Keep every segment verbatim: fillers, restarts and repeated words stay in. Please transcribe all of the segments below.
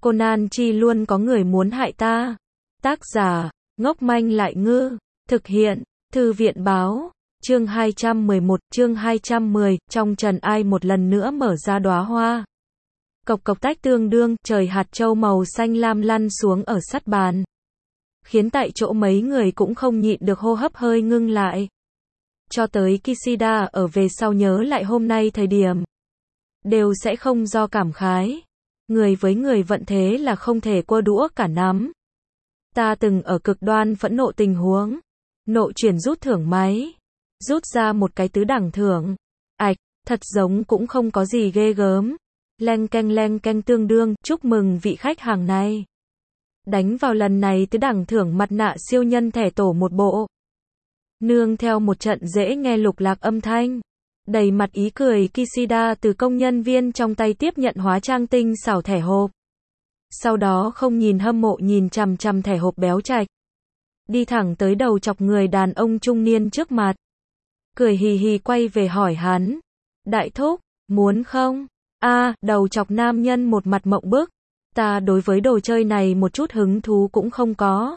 Conan Chi luôn có người muốn hại ta. Tác giả, ngốc manh lại ngư. Thực hiện, Thư viện báo. Chương hai trăm mười một, chương hai trăm mười, trong trần ai một lần nữa mở ra đóa hoa. Cộc cộc tách tương đương, trời hạt châu màu xanh lam lăn xuống ở sắt bàn. Khiến tại chỗ mấy người cũng không nhịn được hô hấp hơi ngưng lại. Cho tới Kishida ở về sau nhớ lại hôm nay thời điểm. Đều sẽ không do cảm khái. Người với người vận thế là không thể quơ đũa cả nắm. Ta từng ở cực đoan phẫn nộ tình huống. Nộ chuyển rút thưởng máy. Rút ra một cái tứ đẳng thưởng. Ảch, thật giống cũng không có gì ghê gớm. Leng keng leng keng tương đương, chúc mừng vị khách hàng này. Đánh vào lần này tứ đẳng thưởng mặt nạ siêu nhân thẻ tổ một bộ. Nương theo một trận dễ nghe lục lạc âm thanh. Đầy mặt ý cười Kishida từ công nhân viên trong tay tiếp nhận hóa trang tinh xảo thẻ hộp. Sau đó không nhìn hâm mộ nhìn chằm chằm thẻ hộp béo trạch. Đi thẳng tới đầu chọc người đàn ông trung niên trước mặt. Cười hì hì quay về hỏi hắn. Đại thúc, muốn không? A, à, đầu chọc nam nhân một mặt mộng bức. Ta đối với đồ chơi này một chút hứng thú cũng không có.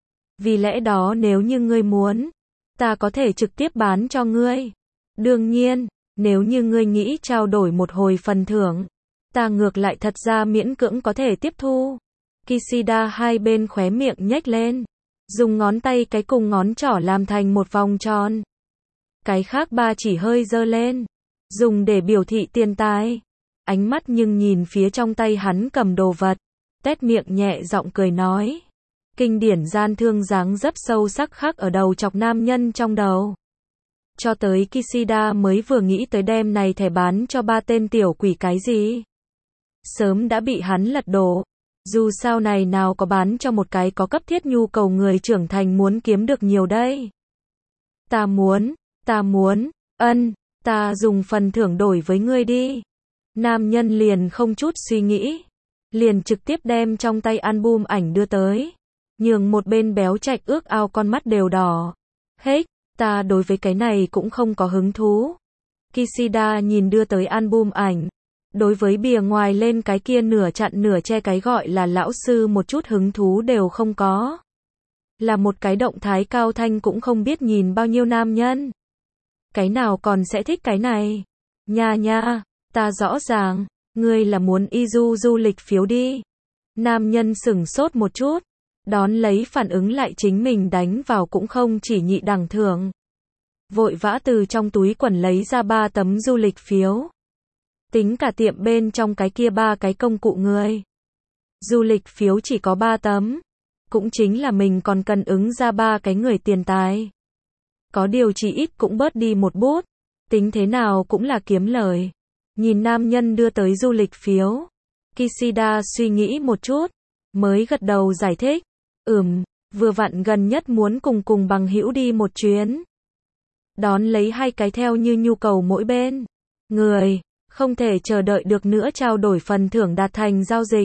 Vì lẽ đó nếu như ngươi muốn, ta có thể trực tiếp bán cho ngươi. Đương nhiên, nếu như ngươi nghĩ trao đổi một hồi phần thưởng, ta ngược lại thật ra miễn cưỡng có thể tiếp thu. Kishida hai bên khóe miệng nhếch lên, dùng ngón tay cái cùng ngón trỏ làm thành một vòng tròn. Cái khác ba chỉ hơi giơ lên, dùng để biểu thị tiền tài. Ánh mắt nhưng nhìn phía trong tay hắn cầm đồ vật, tét miệng nhẹ giọng cười nói. Kinh điển gian thương dáng dấp sâu sắc khắc ở đầu chọc nam nhân trong đầu. Cho tới Kishida mới vừa nghĩ tới đem này thẻ bán cho ba tên tiểu quỷ cái gì. Sớm đã bị hắn lật đổ. Dù sao này nào có bán cho một cái có cấp thiết nhu cầu người trưởng thành muốn kiếm được nhiều đây. Ta muốn, ta muốn, ân, ta dùng phần thưởng đổi với ngươi đi. Nam nhân liền không chút suy nghĩ. Liền trực tiếp đem trong tay album ảnh đưa tới. Nhường một bên béo trạch ước ao con mắt đều đỏ. Hết. Ta đối với cái này cũng không có hứng thú. Kishida nhìn đưa tới album ảnh. Đối với bìa ngoài lên cái kia nửa chặn nửa che cái gọi là lão sư một chút hứng thú đều không có. Là một cái động thái cao thanh cũng không biết nhìn bao nhiêu nam nhân. Cái nào còn sẽ thích cái này. Nha nha, ta rõ ràng, ngươi là muốn y du du lịch phiếu đi. Nam nhân sửng sốt một chút. Đón lấy phản ứng lại chính mình đánh vào cũng không chỉ nhị đẳng thưởng. Vội vã từ trong túi quần lấy ra ba tấm du lịch phiếu. Tính cả tiệm bên trong cái kia ba cái công cụ người. Du lịch phiếu chỉ có ba tấm. Cũng chính là mình còn cần ứng ra ba cái người tiền tài. Có điều chỉ ít cũng bớt đi một bút. Tính thế nào cũng là kiếm lời. Nhìn nam nhân đưa tới du lịch phiếu. Kishida suy nghĩ một chút. Mới gật đầu giải thích. Ừm, vừa vặn gần nhất muốn cùng cùng bằng hữu đi một chuyến. Đón lấy hai cái theo như nhu cầu mỗi bên. Người, không thể chờ đợi được nữa trao đổi phần thưởng đạt thành giao dịch.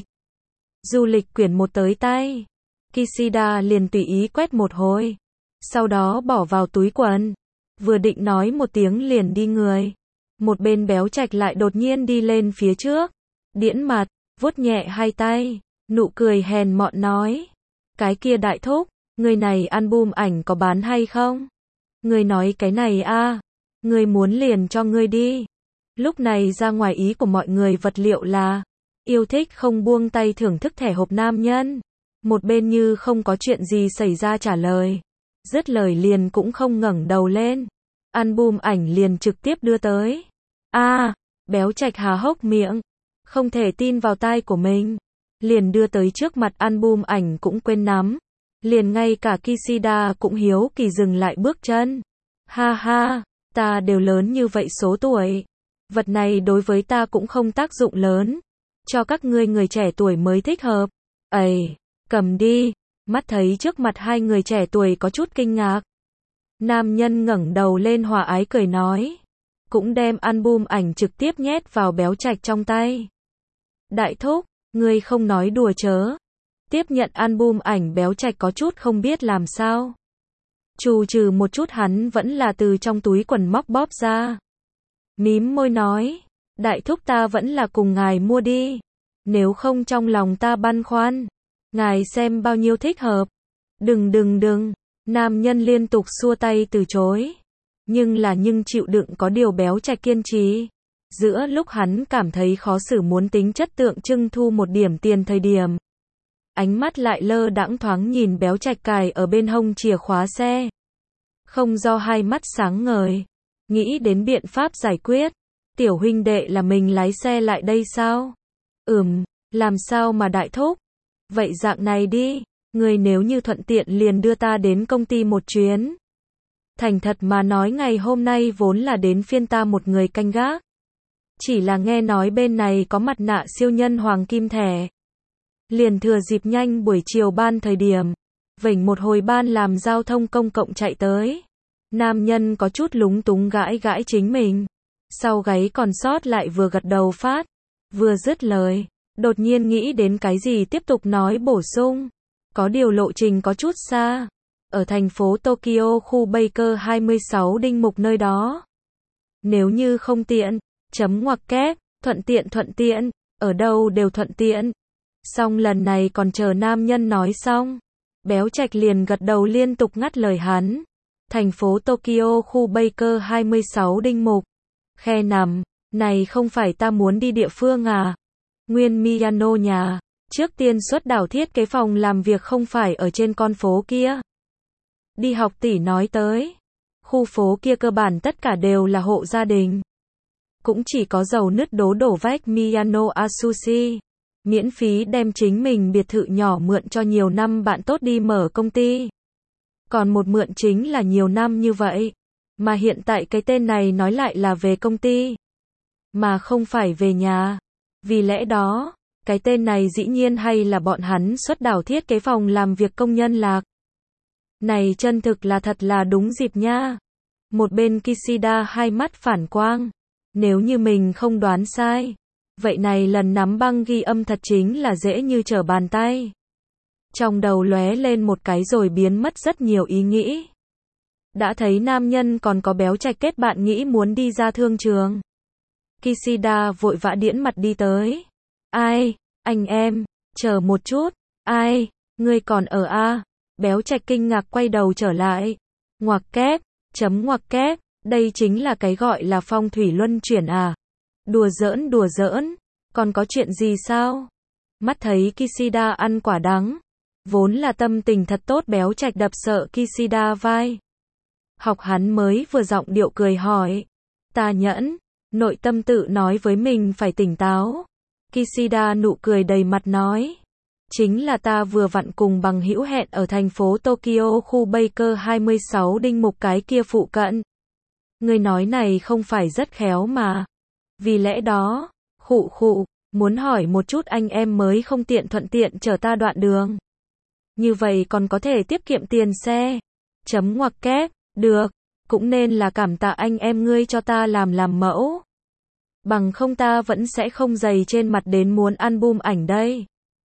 Du lịch quyển một tới tay. Kishida liền tùy ý quét một hồi. Sau đó bỏ vào túi quần. Vừa định nói một tiếng liền đi người. Một bên béo trạch lại đột nhiên đi lên phía trước. Điễn mặt, vuốt nhẹ hai tay. Nụ cười hèn mọn nói. Cái kia đại thúc, người này album ảnh có bán hay không? Người nói cái này a, à, người muốn liền cho người đi. Lúc này ra ngoài ý của mọi người vật liệu là yêu thích không buông tay thưởng thức thẻ hộp nam nhân. Một bên như không có chuyện gì xảy ra trả lời. Dứt lời liền cũng không ngẩng đầu lên. Album ảnh liền trực tiếp đưa tới. A, à, béo trạch há hốc miệng, không thể tin vào tai của mình. Liền đưa tới trước mặt album ảnh cũng quên nắm. Liền ngay cả Kishida cũng hiếu kỳ dừng lại bước chân. Ha ha, ta đều lớn như vậy số tuổi. Vật này đối với ta cũng không tác dụng lớn. Cho các ngươi người trẻ tuổi mới thích hợp. Ây, cầm đi. Mắt thấy trước mặt hai người trẻ tuổi có chút kinh ngạc. Nam nhân ngẩng đầu lên hòa ái cười nói. Cũng đem album ảnh trực tiếp nhét vào béo trạch trong tay. Đại thúc, ngươi không nói đùa chớ. Tiếp nhận album ảnh béo trạch có chút không biết làm sao. Trù trừ một chút hắn vẫn là từ trong túi quần móc bóp ra. Mím môi nói. Đại thúc ta vẫn là cùng ngài mua đi. Nếu không trong lòng ta băn khoăn, ngài xem bao nhiêu thích hợp. Đừng đừng đừng, nam nhân liên tục xua tay từ chối. Nhưng là nhưng chịu đựng có điều Béo Trạch kiên trì. Giữa lúc hắn cảm thấy khó xử muốn tính chất tượng trưng thu một điểm tiền thời điểm. Ánh mắt lại lơ đãng thoáng nhìn Béo Trạch cài ở bên hông chìa khóa xe. Không do hai mắt sáng ngời. Nghĩ đến biện pháp giải quyết. Tiểu huynh đệ là mình lái xe lại đây sao? Ừm, làm sao mà đại thúc? Vậy dạng này đi, người nếu như thuận tiện liền đưa ta đến công ty một chuyến. Thành thật mà nói ngày hôm nay vốn là đến phiên ta một người canh gác. Chỉ là nghe nói bên này có mặt nạ siêu nhân hoàng kim thẻ. Liền thừa dịp nhanh buổi chiều ban thời điểm. Vểnh một hồi ban làm giao thông công cộng chạy tới. Nam nhân có chút lúng túng gãi gãi chính mình. Sau gáy còn sót lại vừa gật đầu phát. Vừa dứt lời. Đột nhiên nghĩ đến cái gì tiếp tục nói bổ sung. Có điều lộ trình có chút xa. Ở thành phố Tokyo khu Baker hai mươi sáu đinh mục nơi đó. Nếu như không tiện, chấm ngoặc kép, thuận tiện thuận tiện, ở đâu đều thuận tiện. Xong lần này còn chờ nam nhân nói xong. Béo Trạch liền gật đầu liên tục ngắt lời hắn. Thành phố Tokyo khu Baker hai mươi sáu đinh mục. Khe nằm, này không phải ta muốn đi địa phương à? Nguyên Miyano nhà. Trước tiên xuất đảo thiết kế phòng làm việc không phải ở trên con phố kia. Đi học tỷ nói tới. Khu phố kia cơ bản tất cả đều là hộ gia đình. Cũng chỉ có dầu nứt đố đổ vách Miyano Asushi. Miễn phí đem chính mình biệt thự nhỏ mượn cho nhiều năm bạn tốt đi mở công ty. Còn một mượn chính là nhiều năm như vậy. Mà hiện tại cái tên này nói lại là về công ty. Mà không phải về nhà. Vì lẽ đó, cái tên này dĩ nhiên hay là bọn hắn xuất đảo thiết kế phòng làm việc công nhân lạc. Này chân thực là thật là đúng dịp nha. Một bên Kishida hai mắt phản quang. Nếu như mình không đoán sai. Vậy này lần nắm băng ghi âm thật chính là dễ như trở bàn tay. Trong đầu lóe lên một cái rồi biến mất rất nhiều ý nghĩ. Đã thấy nam nhân còn có Béo Trạch kết bạn nghĩ muốn đi ra thương trường. Kishida vội vã điễn mặt đi tới. Ai, anh em, chờ một chút. Ai, ngươi còn ở a? À? Béo Trạch kinh ngạc quay đầu trở lại. Ngoặc kép, chấm ngoặc kép, đây chính là cái gọi là phong thủy luân chuyển à? Đùa giỡn đùa giỡn, còn có chuyện gì sao? Mắt thấy Kishida ăn quả đắng. Vốn là tâm tình thật tốt Béo Trạch đập sợ Kishida vai. Học hắn mới vừa giọng điệu cười hỏi. Ta nhẫn, nội tâm tự nói với mình phải tỉnh táo. Kishida nụ cười đầy mặt nói. Chính là ta vừa vặn cùng bằng hữu hẹn ở thành phố Tokyo khu Baker hai mươi sáu đinh mục cái kia phụ cận. Người nói này không phải rất khéo mà. Vì lẽ đó, khụ khụ, muốn hỏi một chút anh em mới không tiện thuận tiện chở ta đoạn đường. Như vậy còn có thể tiết kiệm tiền xe. Chấm ngoặc kép, được, cũng nên là cảm tạ anh em ngươi cho ta làm làm mẫu. Bằng không ta vẫn sẽ không dày trên mặt đến muốn album ảnh đây.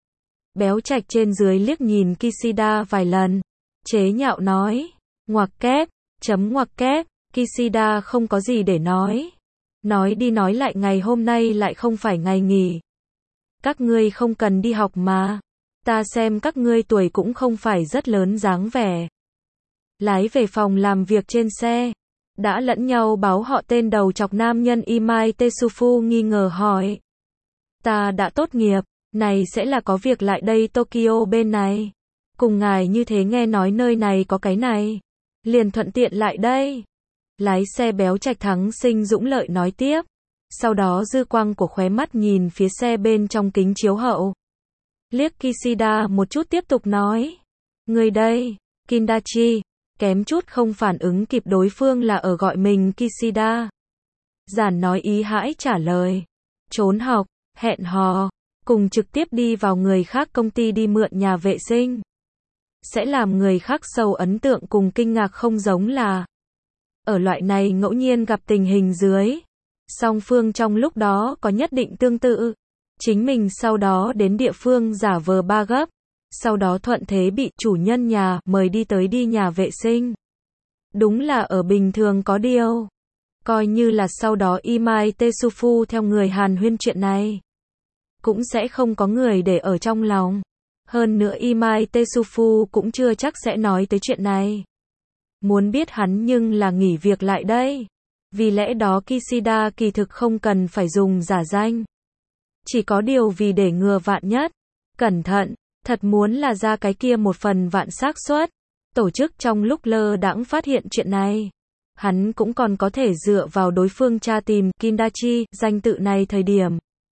Béo Trạch trên dưới liếc nhìn Kishida vài lần. Chế nhạo nói. Ngoặc kép, chấm ngoặc kép, Kishida không có gì để nói. Nói đi nói lại ngày hôm nay lại không phải ngày nghỉ. Các ngươi không cần đi học mà. Ta xem các ngươi tuổi cũng không phải rất lớn dáng vẻ. Lái về phòng làm việc trên xe. Đã lẫn nhau báo họ tên đầu chọc nam nhân Imai Tetsufu nghi ngờ hỏi. Ta đã tốt nghiệp, này sẽ là có việc lại đây Tokyo bên này. Cùng ngài như thế nghe nói nơi này có cái này. Liền thuận tiện lại đây. Lái xe Béo Trạch thắng sinh dũng lợi nói tiếp. Sau đó dư quang của khóe mắt nhìn phía xe bên trong kính chiếu hậu. Liếc Kishida một chút tiếp tục nói. Người đây, Kindachi. Kém chút không phản ứng kịp đối phương là ở gọi mình Kishida. Giản nói ý hãi trả lời. Trốn học, hẹn hò, cùng trực tiếp đi vào người khác công ty đi mượn nhà vệ sinh. Sẽ làm người khác sâu ấn tượng cùng kinh ngạc không giống là. Ở loại này ngẫu nhiên gặp tình hình dưới. Song phương trong lúc đó có nhất định tương tự. Chính mình sau đó đến địa phương giả vờ ba gấp. Sau đó thuận thế bị chủ nhân nhà mời đi tới đi nhà vệ sinh. Đúng là ở bình thường có điều. Coi như là sau đó Imai Tetsufu theo người Hàn huyên chuyện này. cũng sẽ không có người để ở trong lòng. Hơn nữa Imai Tesufu cũng chưa chắc sẽ nói tới chuyện này. Muốn biết hắn nhưng là nghỉ việc lại đây. Vì lẽ đó Kishida kỳ thực không cần phải dùng giả danh. Chỉ có điều vì để ngừa vạn nhất. Cẩn thận, thật muốn là ra cái kia một phần vạn xác suất. Tổ chức trong lúc lơ đãng phát hiện chuyện này. Hắn cũng còn có thể dựa vào đối phương tra tìm Kindachi, danh tự này thời điểm.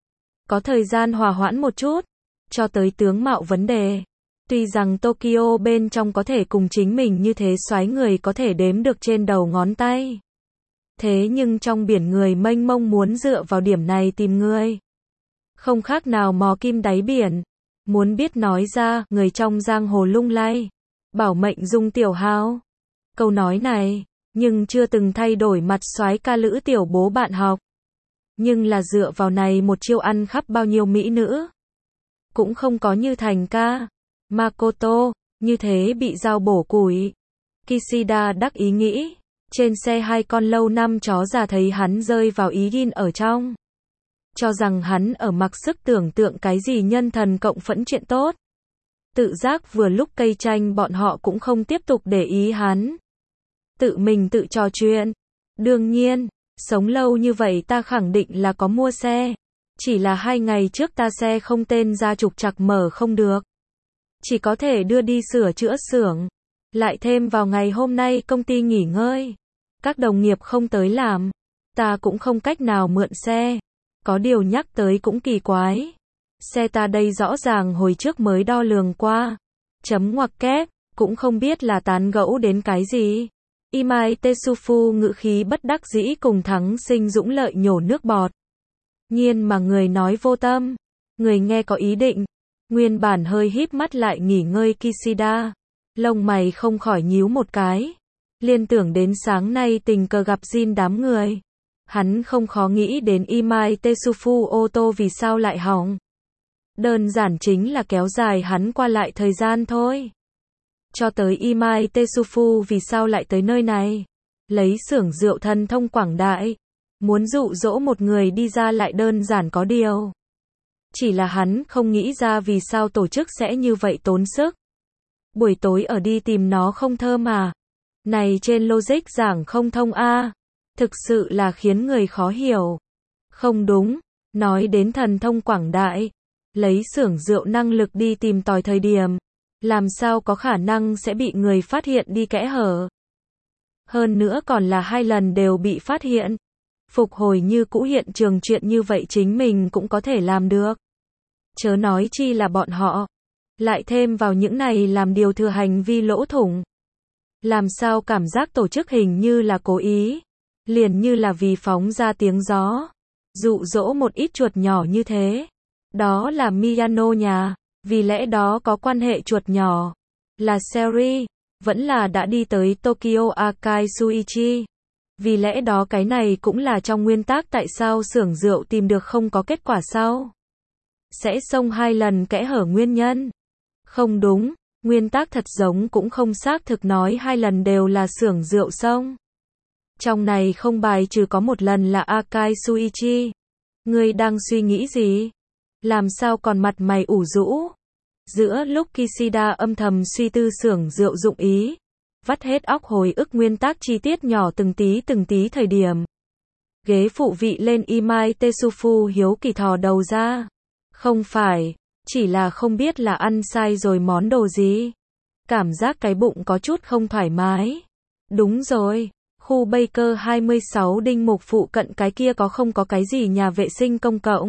Có thời gian hòa hoãn một chút. Cho tới tướng mạo vấn đề. Tuy rằng Tokyo bên trong có thể cùng chính mình như thế soái người có thể đếm được trên đầu ngón tay. Thế nhưng trong biển người mênh mông muốn dựa vào điểm này tìm người. Không khác nào mò kim đáy biển. Muốn biết nói ra, người trong giang hồ lung lay. Bảo mệnh dung tiểu hao. Câu nói này, nhưng chưa từng thay đổi mặt soái ca lữ tiểu bố bạn học. Nhưng là dựa vào này một chiêu ăn khắp bao nhiêu mỹ nữ. Cũng không có như thành ca. Makoto, như thế bị dao bổ củi. Kishida đắc ý nghĩ. Trên xe hai con lâu năm chó già thấy hắn rơi vào ý gin ở trong. Cho rằng hắn ở mặc sức tưởng tượng cái gì nhân thần cộng phẫn chuyện tốt. Tự giác vừa lúc cây chanh bọn họ cũng không tiếp tục để ý hắn. Tự mình tự trò chuyện. Đương nhiên, sống lâu như vậy ta khẳng định là có mua xe. Chỉ là hai ngày trước ta xe không tên ra trục trặc mở không được. Chỉ có thể đưa đi sửa chữa xưởng. Lại thêm vào ngày hôm nay công ty nghỉ ngơi. Các đồng nghiệp không tới làm. Ta cũng không cách nào mượn xe. Có điều nhắc tới cũng kỳ quái. Xe ta đây rõ ràng hồi trước mới đo lường qua. Chấm ngoặc kép, cũng không biết là tán gẫu đến cái gì. Imai Tesufu ngữ khí bất đắc dĩ cùng Thắng Sinh Dũng lợi nhổ nước bọt. Nhiên mà người nói vô tâm. Người nghe có ý định. Nguyên bản hơi híp mắt lại nghỉ ngơi Kishida. Lông mày không khỏi nhíu một cái. Liên tưởng đến sáng nay tình cờ gặp Jin đám người. Hắn không khó nghĩ đến Imai Tesufu ô tô vì sao lại hỏng. Đơn giản chính là kéo dài hắn qua lại thời gian thôi. Cho tới Imai Tesufu vì sao lại tới nơi này. Lấy xưởng rượu thần thông quảng đại. Muốn dụ dỗ một người đi ra lại đơn giản có điều. Chỉ là hắn không nghĩ ra vì sao tổ chức sẽ như vậy tốn sức. Buổi tối ở đi tìm nó không thơ mà. Này trên logic giảng không thông a. Thực sự là khiến người khó hiểu. Không đúng, nói đến thần thông quảng đại. Lấy xưởng rượu năng lực đi tìm tòi thời điểm. Làm sao có khả năng sẽ bị người phát hiện đi kẽ hở. Hơn nữa còn là hai lần đều bị phát hiện. Phục hồi như cũ hiện trường chuyện như vậy chính mình cũng có thể làm được. Chớ nói chi là bọn họ. Lại thêm vào những này làm điều thừa hành vi lỗ thủng. Làm sao cảm giác tổ chức hình như là cố ý. Liền như là vì phóng ra tiếng gió. Dụ dỗ một ít chuột nhỏ như thế. Đó là Miyano nhà. Vì lẽ đó có quan hệ chuột nhỏ. Là Seri. Vẫn là đã đi tới Tokyo Akai Suichi. Vì lẽ đó cái này cũng là trong nguyên tắc tại sao xưởng rượu tìm được không có kết quả sau. Sẽ xông hai lần kẽ hở nguyên nhân. Không đúng, nguyên tắc thật giống cũng không xác thực nói hai lần đều là xưởng rượu xông. Trong này không bài trừ có một lần là Akai Suichi. Ngươi đang suy nghĩ gì? Làm sao còn mặt mày ủ rũ? Giữa lúc Kishida âm thầm suy tư xưởng rượu dụng ý. Vắt hết óc hồi ức nguyên tắc chi tiết nhỏ từng tí từng tí thời điểm. Ghế phụ vị lên Imai Tesufu hiếu kỳ thò đầu ra. Không phải, chỉ là không biết là ăn sai rồi món đồ gì. Cảm giác cái bụng có chút không thoải mái. Đúng rồi, khu Baker hai mươi sáu đinh mục phụ cận cái kia có không có cái gì nhà vệ sinh công cộng.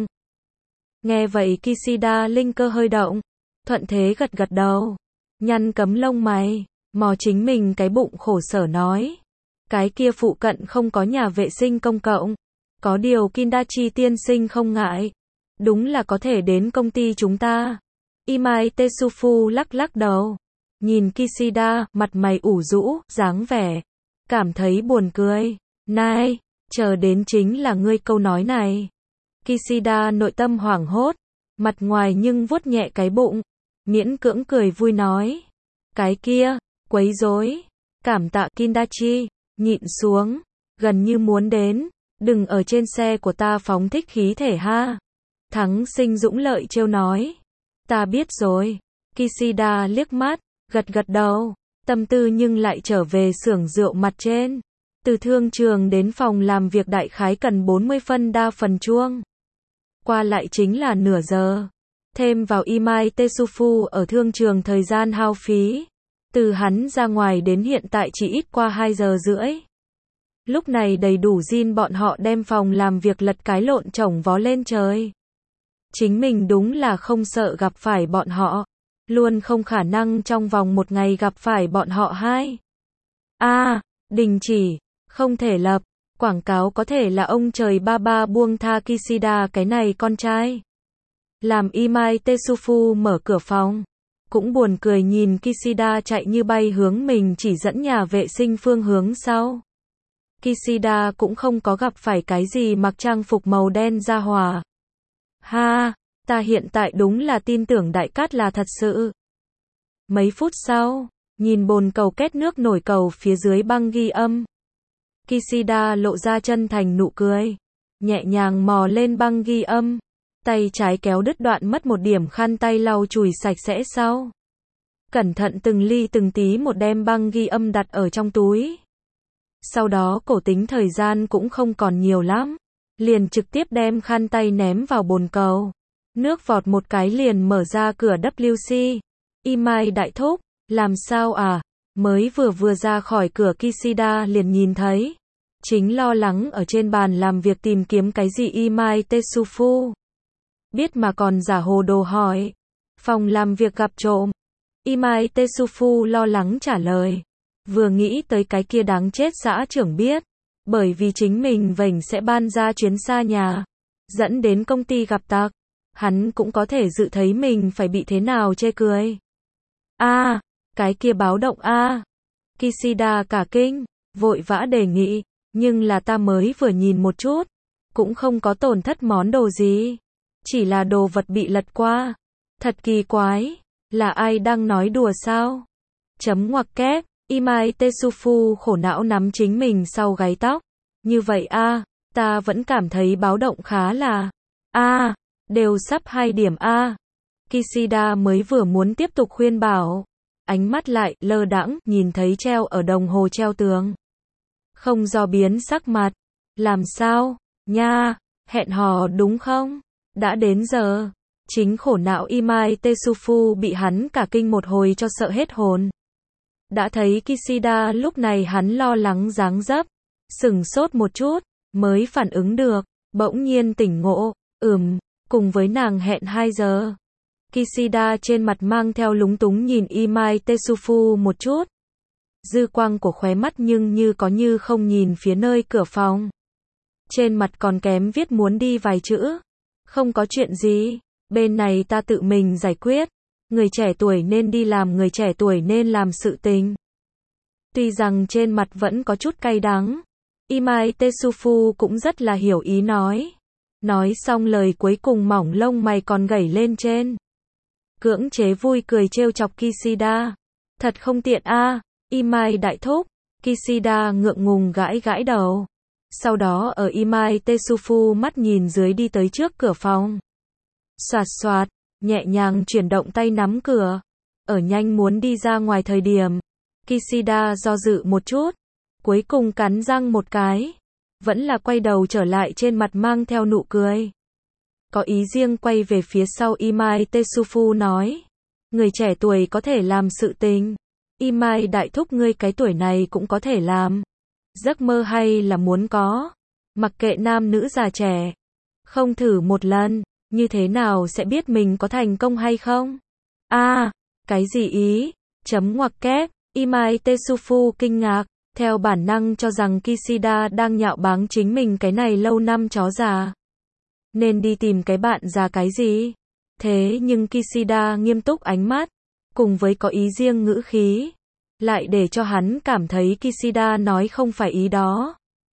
Nghe vậy Kishida linh cơ hơi động. Thuận thế gật gật đầu. Nhăn cấm lông mày. Mò chính mình cái bụng khổ sở nói. Cái kia phụ cận không có nhà vệ sinh công cộng. Có điều Kindachi tiên sinh không ngại. Đúng là có thể đến công ty chúng ta. Imai Tesufu lắc lắc đầu. Nhìn Kishida, mặt mày ủ rũ, dáng vẻ. Cảm thấy buồn cười. Này, chờ đến chính là ngươi câu nói này. Kishida nội tâm hoảng hốt. Mặt ngoài nhưng vuốt nhẹ cái bụng. Miễn cưỡng cười vui nói. Cái kia. Quấy rối. Cảm tạ Kindachi. Nhịn xuống. Gần như muốn đến. Đừng ở trên xe của ta phóng thích khí thể ha. Thắng Sinh dũng lợi trêu nói. Ta biết rồi. Kishida liếc mắt, gật gật đầu, tâm tư nhưng lại trở về xưởng rượu mặt trên. Từ thương trường đến phòng làm việc đại khái cần bốn mươi phân đa phần chuông. Qua lại chính là nửa giờ. Thêm vào Imai Tetsufu ở thương trường thời gian hao phí. Từ hắn ra ngoài đến hiện tại chỉ ít qua hai giờ rưỡi. Lúc này đầy đủ Jin bọn họ đem phòng làm việc lật cái lộn chổng vó lên trời. Chính mình đúng là không sợ gặp phải bọn họ. Luôn không khả năng trong vòng một ngày gặp phải bọn họ hai. A, à, đình chỉ, không thể lập. Quảng cáo có thể là ông trời ba ba buông tha Kishida cái này con trai. Làm Imai Tetsufu mở cửa phòng. Cũng buồn cười nhìn Kishida chạy như bay hướng mình chỉ dẫn nhà vệ sinh phương hướng sau. Kishida cũng không có gặp phải cái gì mặc trang phục màu đen ra hòa. Ha, ta hiện tại đúng là tin tưởng đại cát là thật sự. Mấy phút sau, nhìn bồn cầu két nước nổi cầu phía dưới băng ghi âm. Kishida lộ ra chân thành nụ cười. Nhẹ nhàng mò lên băng ghi âm. Tay trái kéo đứt đoạn mất một điểm khăn tay lau chùi sạch sẽ sau. Cẩn thận từng ly từng tí một đem băng ghi âm đặt ở trong túi. Sau đó cổ tính thời gian cũng không còn nhiều lắm. Liền trực tiếp đem khăn tay ném vào bồn cầu. Nước vọt một cái liền mở ra cửa vê kép xê. Imai đại thúc, làm sao à? Mới vừa vừa ra khỏi cửa Kishida liền nhìn thấy. Chính lo lắng ở trên bàn làm việc tìm kiếm cái gì Imai Tetsufu. Biết mà còn giả hồ đồ hỏi. Phòng làm việc gặp trộm. Imai Tetsufu lo lắng trả lời. Vừa nghĩ tới cái kia đáng chết xã trưởng biết. Bởi vì chính mình vểnh sẽ ban ra chuyến xa nhà. Dẫn đến công ty gặp tặc. Hắn cũng có thể dự thấy mình phải bị thế nào chê cười. A, à, cái kia báo động a. À. Kishida cả kinh, vội vã đề nghị. Nhưng là ta mới vừa nhìn một chút. Cũng không có tổn thất món đồ gì. Chỉ là đồ vật bị lật qua. Thật kỳ quái. Là ai đang nói đùa sao? Chấm ngoặc kép. Imai Tetsufu khổ não nắm chính mình sau gáy tóc. Như vậy a, à, ta vẫn cảm thấy báo động khá là. A, à, đều sắp hai điểm a. À. Kishida mới vừa muốn tiếp tục khuyên bảo. Ánh mắt lại lơ đãng nhìn thấy treo ở đồng hồ treo tường. Không do biến sắc mặt. Làm sao? Nha, hẹn hò đúng không? Đã đến giờ. Chính khổ não Imai Tetsufu bị hắn cả kinh một hồi cho sợ hết hồn. Đã thấy Kishida lúc này hắn lo lắng dáng dấp. Sửng sốt một chút, mới phản ứng được. Bỗng nhiên tỉnh ngộ. Ừm, cùng với nàng hẹn hai giờ. Kishida trên mặt mang theo lúng túng nhìn Imai Tetsufu một chút. Dư quang của khóe mắt nhưng như có như không nhìn phía nơi cửa phòng. Trên mặt còn kém viết muốn đi vài chữ. Không có chuyện gì, bên này ta tự mình giải quyết. Người trẻ tuổi nên đi làm người trẻ tuổi nên làm sự tình. Tuy rằng trên mặt vẫn có chút cay đắng. Imai Tetsufu cũng rất là hiểu ý nói. Nói xong lời cuối cùng mỏng lông mày còn gảy lên trên. Cưỡng chế vui cười trêu chọc Kishida. Thật không tiện a, à, Imai đại thúc. Kishida ngượng ngùng gãi gãi đầu. Sau đó ở Imai Tetsufu mắt nhìn dưới đi tới trước cửa phòng. Xoạt xoạt, nhẹ nhàng chuyển động tay nắm cửa. Ở nhanh muốn đi ra ngoài thời điểm. Kishida do dự một chút. Cuối cùng cắn răng một cái. Vẫn là quay đầu trở lại trên mặt mang theo nụ cười. Có ý riêng quay về phía sau Imai Tetsufu nói. Người trẻ tuổi có thể làm sự tình. Imai đại thúc ngươi cái tuổi này cũng có thể làm. Giấc mơ hay là muốn có. Mặc kệ nam nữ già trẻ. Không thử một lần, như thế nào sẽ biết mình có thành công hay không? A, à, cái gì ý? Chấm ngoặc kép. Imai Tetsufu kinh ngạc. Theo bản năng cho rằng Kishida đang nhạo báng chính mình cái này lâu năm chó già. Nên đi tìm cái bạn già cái gì? Thế nhưng Kishida nghiêm túc ánh mắt. Cùng với có ý riêng ngữ khí. Lại để cho hắn cảm thấy Kishida nói không phải ý đó.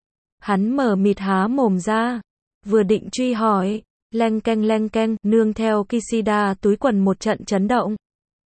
Hắn mở mịt há mồm ra. Vừa định truy hỏi. Leng keng leng keng. Nương theo Kishida túi quần một trận chấn động.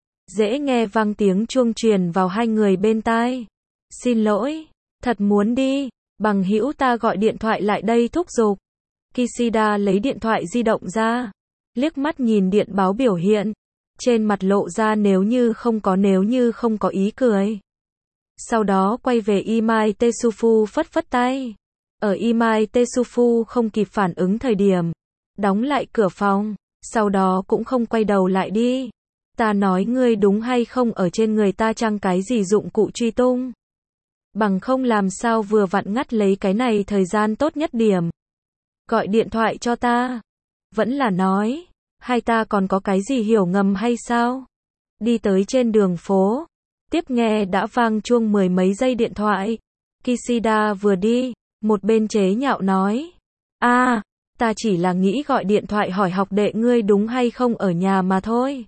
Dễ nghe vang tiếng chuông truyền vào hai người bên tai. Xin lỗi. Thật muốn đi. Bằng hữu ta gọi điện thoại lại đây thúc giục. Kishida lấy điện thoại di động ra. liếc mắt nhìn điện báo biểu hiện, trên mặt lộ ra nếu như không có nếu như không có ý cười. Sau đó quay về Imai Tesufu phất phất tay. Ở Imai Tesufu không kịp phản ứng thời điểm, đóng lại cửa phòng, sau đó cũng không quay đầu lại đi. Ta nói ngươi đúng hay không ở trên người ta trang cái gì dụng cụ truy tung. Bằng không làm sao vừa vặn ngắt lấy cái này thời gian tốt nhất điểm. Gọi điện thoại cho ta. Vẫn là nói, hay ta còn có cái gì hiểu ngầm hay sao? Đi tới trên đường phố, tiếp nghe đã vang chuông mười mấy giây điện thoại. Kishida vừa đi, một bên chế nhạo nói. a à, ta chỉ là nghĩ gọi điện thoại hỏi học đệ ngươi đúng hay không ở nhà mà thôi.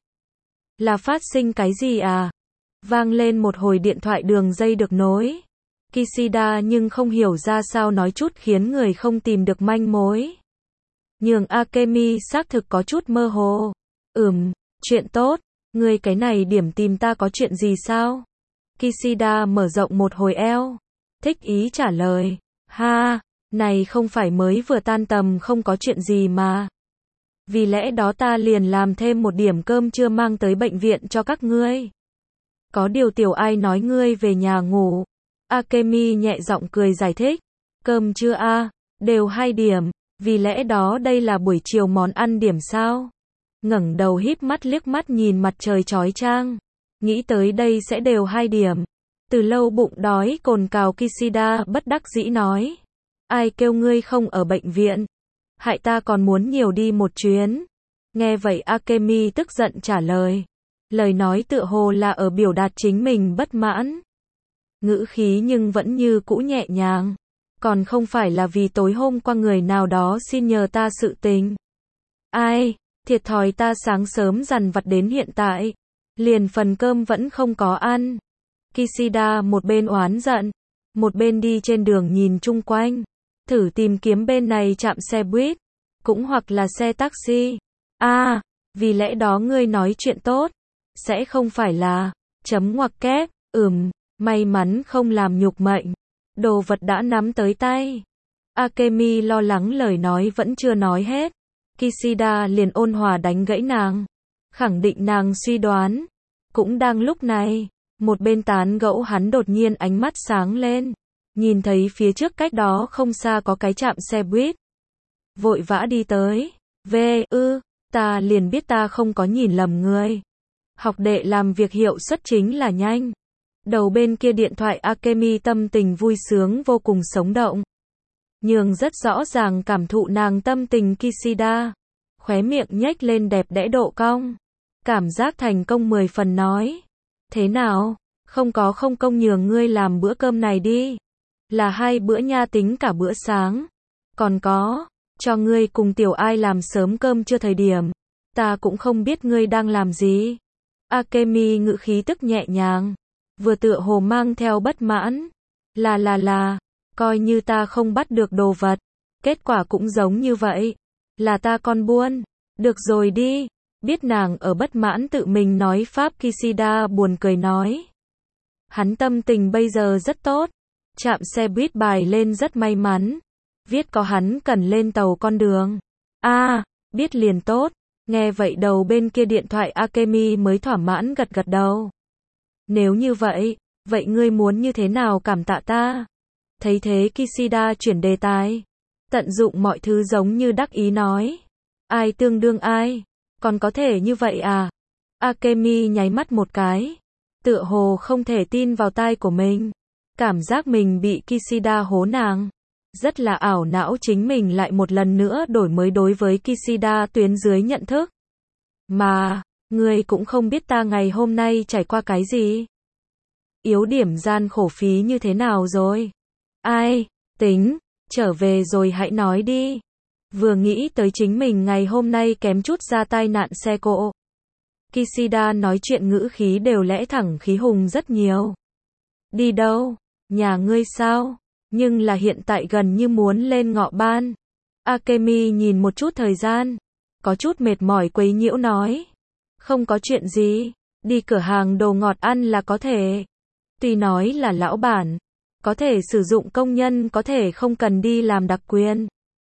Là phát sinh cái gì à? Vang lên một hồi điện thoại đường dây được nối. Kishida nhưng không hiểu ra sao nói chút khiến người không tìm được manh mối. Nhường Akemi xác thực có chút mơ hồ. Ừm, chuyện tốt, ngươi cái này điểm tìm ta có chuyện gì sao? Kishida mở rộng một hồi eo. Thích ý trả lời. Ha, này không phải mới vừa tan tầm không có chuyện gì mà. Vì lẽ đó ta liền làm thêm một điểm cơm trưa mang tới bệnh viện cho các ngươi. Có điều tiểu ai nói ngươi về nhà ngủ. Akemi nhẹ giọng cười giải thích. Cơm trưa a, đều hai điểm, vì lẽ đó đây là buổi chiều món ăn điểm sao? Ngẩng đầu híp mắt liếc mắt nhìn mặt trời chói chang. Nghĩ tới đây sẽ đều hai điểm. Từ lâu bụng đói cồn cào Kishida bất đắc dĩ nói. Ai kêu ngươi không ở bệnh viện? Hại ta còn muốn nhiều đi một chuyến. Nghe vậy Akemi tức giận trả lời. Lời nói tựa hồ là ở biểu đạt chính mình bất mãn. Ngữ khí nhưng vẫn như cũ nhẹ nhàng. Còn không phải là vì tối hôm qua người nào đó xin nhờ ta sự tình. Ai, thiệt thòi ta sáng sớm dằn vặt đến hiện tại. Liền phần cơm vẫn không có ăn. Kishida một bên oán giận, một bên đi trên đường nhìn chung quanh. Thử tìm kiếm bên này trạm xe buýt, cũng hoặc là xe taxi. a à, vì lẽ đó ngươi nói chuyện tốt. Sẽ không phải là, chấm ngoặc kép, ừm, may mắn không làm nhục mệnh. Đồ vật đã nắm tới tay. Akemi lo lắng lời nói vẫn chưa nói hết. Kishida liền ôn hòa đánh gãy nàng. Khẳng định nàng suy đoán. Cũng đang lúc này, một bên tán gẫu hắn đột nhiên ánh mắt sáng lên. Nhìn thấy phía trước cách đó không xa có cái trạm xe buýt. Vội vã đi tới. Về ư, ta liền biết ta không có nhìn lầm người. Học đệ làm việc hiệu suất chính là nhanh. Đầu bên kia điện thoại Akemi tâm tình vui sướng vô cùng sống động. Nhường rất rõ ràng cảm thụ nàng tâm tình Kishida. Khóe miệng nhếch lên đẹp đẽ độ cong. Cảm giác thành công mười phần nói. Thế nào, không có không công nhường ngươi làm bữa cơm này đi. Là hai bữa nha tính cả bữa sáng. Còn có, cho ngươi cùng tiểu ai làm sớm cơm chưa thời điểm. Ta cũng không biết ngươi đang làm gì. Akemi ngữ khí tức nhẹ nhàng. Vừa tựa hồ mang theo bất mãn. Là là là, coi như ta không bắt được đồ vật. Kết quả cũng giống như vậy. Là ta con buôn. Được rồi đi. Biết nàng ở bất mãn tự mình nói pháp Kishida buồn cười nói. Hắn tâm tình bây giờ rất tốt. Trạm xe buýt bài lên rất may mắn. Viết có hắn cần lên tàu con đường. a à, biết liền tốt. Nghe vậy đầu bên kia điện thoại Akemi mới thỏa mãn gật gật đầu. Nếu như vậy, vậy ngươi muốn như thế nào cảm tạ ta? Thấy thế Kishida chuyển đề tài. Tận dụng mọi thứ giống như đắc ý nói. Ai tương đương ai? Còn có thể như vậy à? Akemi nháy mắt một cái. Tựa hồ không thể tin vào tai của mình. Cảm giác mình bị Kishida hố nàng. Rất là ảo não chính mình lại một lần nữa đổi mới đối với Kishida tuyến dưới nhận thức. Mà, ngươi cũng không biết ta ngày hôm nay trải qua cái gì. Yếu điểm gian khổ phí như thế nào rồi? Ai, tính, trở về rồi hãy nói đi. Vừa nghĩ tới chính mình ngày hôm nay kém chút ra tai nạn xe cộ. Kishida nói chuyện ngữ khí đều lẽ thẳng khí hùng rất nhiều. Đi đâu? Nhà ngươi sao? Nhưng là hiện tại gần như muốn lên ngọ ban. Akemi nhìn một chút thời gian. Có chút mệt mỏi quấy nhiễu nói. Không có chuyện gì. Đi cửa hàng đồ ngọt ăn là có thể. Tuy nói là lão bản. Có thể sử dụng công nhân có thể không cần đi làm đặc quyền.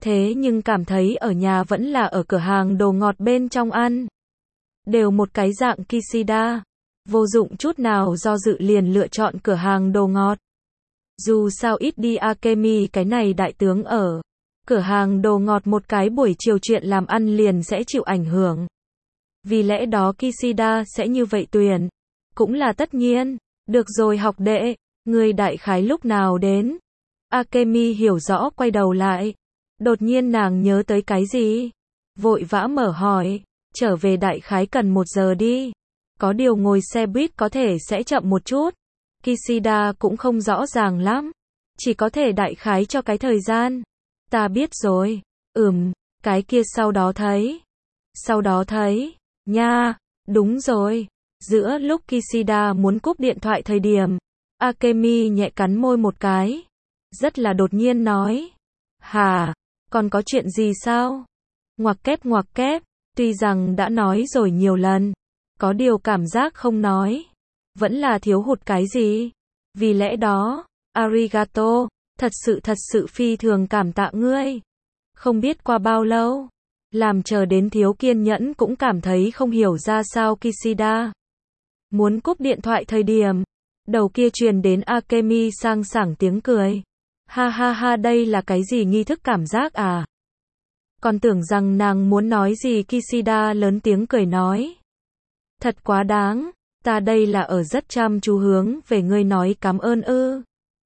Thế nhưng cảm thấy ở nhà vẫn là ở cửa hàng đồ ngọt bên trong ăn. Đều một cái dạng Kishida. Vô dụng chút nào do dự liền lựa chọn cửa hàng đồ ngọt. Dù sao ít đi Akemi cái này đại tướng ở. Cửa hàng đồ ngọt một cái buổi chiều chuyện làm ăn liền sẽ chịu ảnh hưởng. Vì lẽ đó Kishida sẽ như vậy tuyển. Cũng là tất nhiên. Được rồi học đệ, người đại khái lúc nào đến? Akemi hiểu rõ quay đầu lại. Đột nhiên nàng nhớ tới cái gì? Vội vã mở hỏi. Trở về đại khái cần một giờ đi. Có điều ngồi xe buýt có thể sẽ chậm một chút. Kishida cũng không rõ ràng lắm. Chỉ có thể đại khái cho cái thời gian. Ta biết rồi. Ừm, cái kia sau đó thấy. Sau đó thấy. Nha, đúng rồi. Giữa lúc Kishida muốn cúp điện thoại thời điểm, Akemi nhẹ cắn môi một cái. Rất là đột nhiên nói. Hả, còn có chuyện gì sao? Ngoặc kép ngoặc kép, tuy rằng đã nói rồi nhiều lần. Có điều cảm giác không nói. Vẫn là thiếu hụt cái gì? Vì lẽ đó, arigato, thật sự thật sự phi thường cảm tạ ngươi. Không biết qua bao lâu, làm chờ đến thiếu kiên nhẫn cũng cảm thấy không hiểu ra sao Kishida. Muốn cúp điện thoại thời điểm, đầu kia truyền đến Akemi sang sảng tiếng cười. Ha ha ha đây là cái gì nghi thức cảm giác à? Còn tưởng rằng nàng muốn nói gì Kishida lớn tiếng cười nói. Thật quá đáng, ta đây là ở rất chăm chú hướng về ngươi nói cảm ơn ư.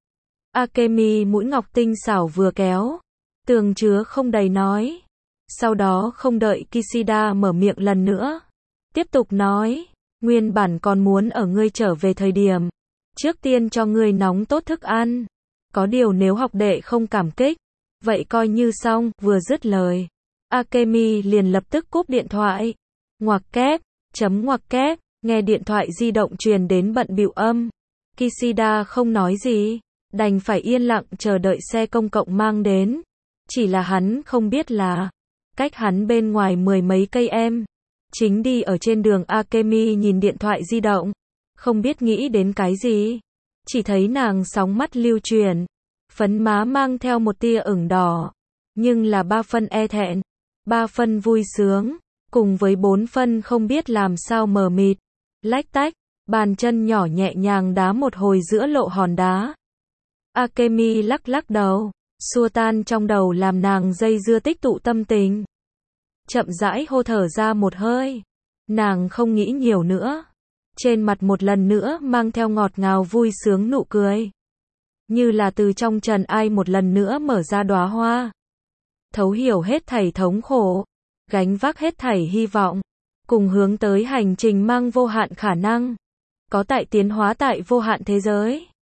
Akemi mũi ngọc tinh xảo vừa kéo, tường chứa không đầy nói. Sau đó không đợi Kishida mở miệng lần nữa. Tiếp tục nói, nguyên bản còn muốn ở ngươi trở về thời điểm. Trước tiên cho ngươi nóng tốt thức ăn. Có điều nếu học đệ không cảm kích, vậy coi như xong, vừa dứt lời. Akemi liền lập tức cúp điện thoại. Ngoặc kép, chấm ngoặc kép, nghe điện thoại di động truyền đến bận bịu âm. Kishida không nói gì, đành phải yên lặng chờ đợi xe công cộng mang đến. Chỉ là hắn không biết là, cách hắn bên ngoài mười mấy cây em. Chính đi ở trên đường Akemi nhìn điện thoại di động, không biết nghĩ đến cái gì. Chỉ thấy nàng sóng mắt lưu chuyển, phấn má mang theo một tia ửng đỏ. Nhưng là ba phân e thẹn, ba phân vui sướng, cùng với bốn phân không biết làm sao mờ mịt. Lách tách, bàn chân nhỏ nhẹ nhàng đá một hồi giữa lộ hòn đá. Akemi lắc lắc đầu, xua tan trong đầu làm nàng dây dưa tích tụ tâm tình. Chậm rãi hô thở ra một hơi. Nàng không nghĩ nhiều nữa. Trên mặt một lần nữa mang theo ngọt ngào vui sướng nụ cười. Như là từ trong trần ai một lần nữa mở ra đóa hoa. Thấu hiểu hết thảy thống khổ. Gánh vác hết thảy hy vọng. Cùng hướng tới hành trình mang vô hạn khả năng. Có tại tiến hóa tại vô hạn thế giới.